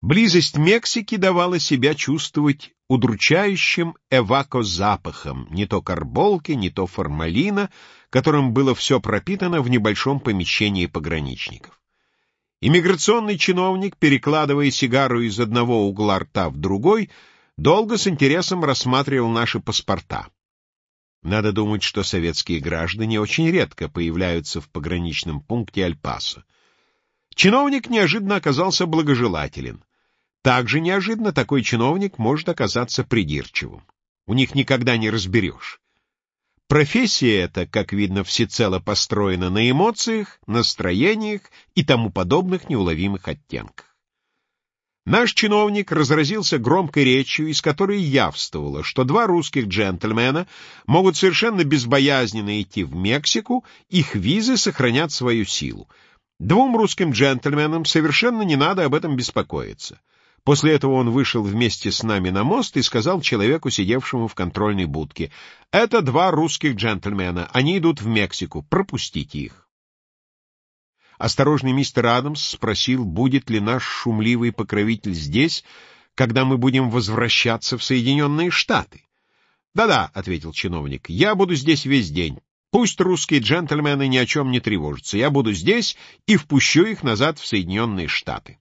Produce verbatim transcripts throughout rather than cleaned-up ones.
Близость Мексики давала себя чувствовать удручающим эвакозапахом, не то карболки, не то формалина, которым было все пропитано в небольшом помещении пограничников. Иммиграционный чиновник, перекладывая сигару из одного угла рта в другой, долго с интересом рассматривал наши паспорта. Надо думать, что советские граждане очень редко появляются в пограничном пункте Эль-Пасо. Чиновник неожиданно оказался благожелателен. Также неожиданно такой чиновник может оказаться придирчивым. У них никогда не разберешь. Профессия эта, как видно, всецело построена на эмоциях, настроениях и тому подобных неуловимых оттенках. Наш чиновник разразился громкой речью, из которой явствовало, что два русских джентльмена могут совершенно безбоязненно идти в Мексику, их визы сохранят свою силу. Двум русским джентльменам совершенно не надо об этом беспокоиться. После этого он вышел вместе с нами на мост и сказал человеку, сидевшему в контрольной будке: «Это два русских джентльмена, они идут в Мексику, пропустите их». Осторожный мистер Адамс спросил, будет ли наш шумливый покровитель здесь, когда мы будем возвращаться в Соединенные Штаты. «Да-да», — ответил чиновник, — «я буду здесь весь день. Пусть русские джентльмены ни о чем не тревожатся. Я буду здесь и впущу их назад в Соединенные Штаты».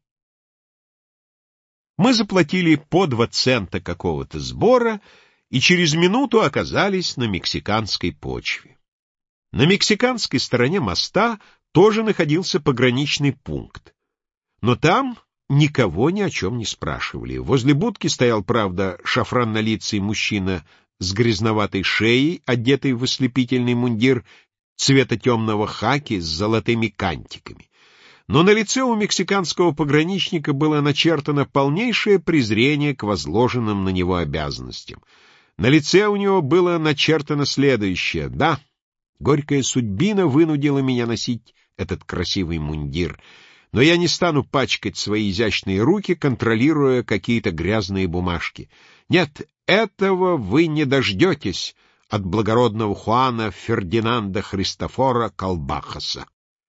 Мы заплатили по два цента какого-то сбора и через минуту оказались на мексиканской почве. На мексиканской стороне моста тоже находился пограничный пункт. Но там никого ни о чем не спрашивали. Возле будки стоял, правда, шафраннолицый мужчина с грязноватой шеей, одетый в ослепительный мундир цвета темного хаки с золотыми кантиками. Но на лице у мексиканского пограничника было начертано полнейшее презрение к возложенным на него обязанностям. На лице у него было начертано следующее: «Да, горькая судьбина вынудила меня носить этот красивый мундир, но я не стану пачкать свои изящные руки, контролируя какие-то грязные бумажки. Нет, этого вы не дождетесь от благородного Хуана Фердинанда Христофора Калбахаса».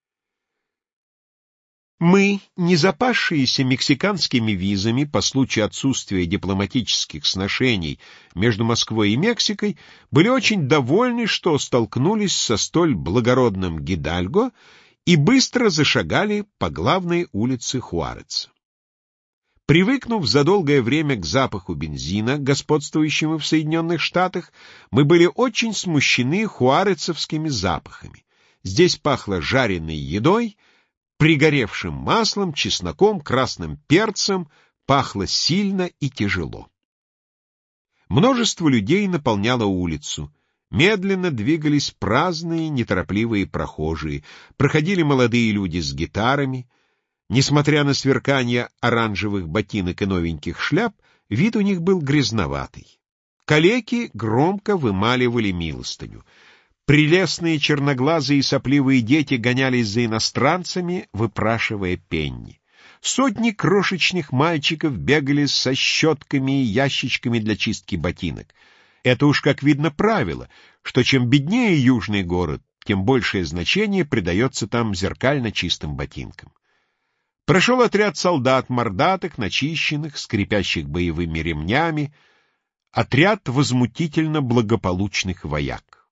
Мы, не запасшиеся мексиканскими визами по случаю отсутствия дипломатических сношений между Москвой и Мексикой, были очень довольны, что столкнулись со столь благородным гидальго и быстро зашагали по главной улице Хуареца. Привыкнув за долгое время к запаху бензина, господствующему в Соединенных Штатах, мы были очень смущены хуарецовскими запахами. Здесь пахло жареной едой, пригоревшим маслом, чесноком, красным перцем, пахло сильно и тяжело. Множество людей наполняло улицу. Медленно двигались праздные, неторопливые прохожие. Проходили молодые люди с гитарами. Несмотря на сверкание оранжевых ботинок и новеньких шляп, вид у них был грязноватый. Калеки громко вымаливали милостыню. Прелестные черноглазые и сопливые дети гонялись за иностранцами, выпрашивая пенни. Сотни крошечных мальчиков бегали со щетками и ящичками для чистки ботинок. Это уж, как видно, правило, что чем беднее южный город, тем большее значение придается там зеркально чистым ботинкам. Прошел отряд солдат, мордатых, начищенных, скрипящих боевыми ремнями, отряд возмутительно благополучных вояк.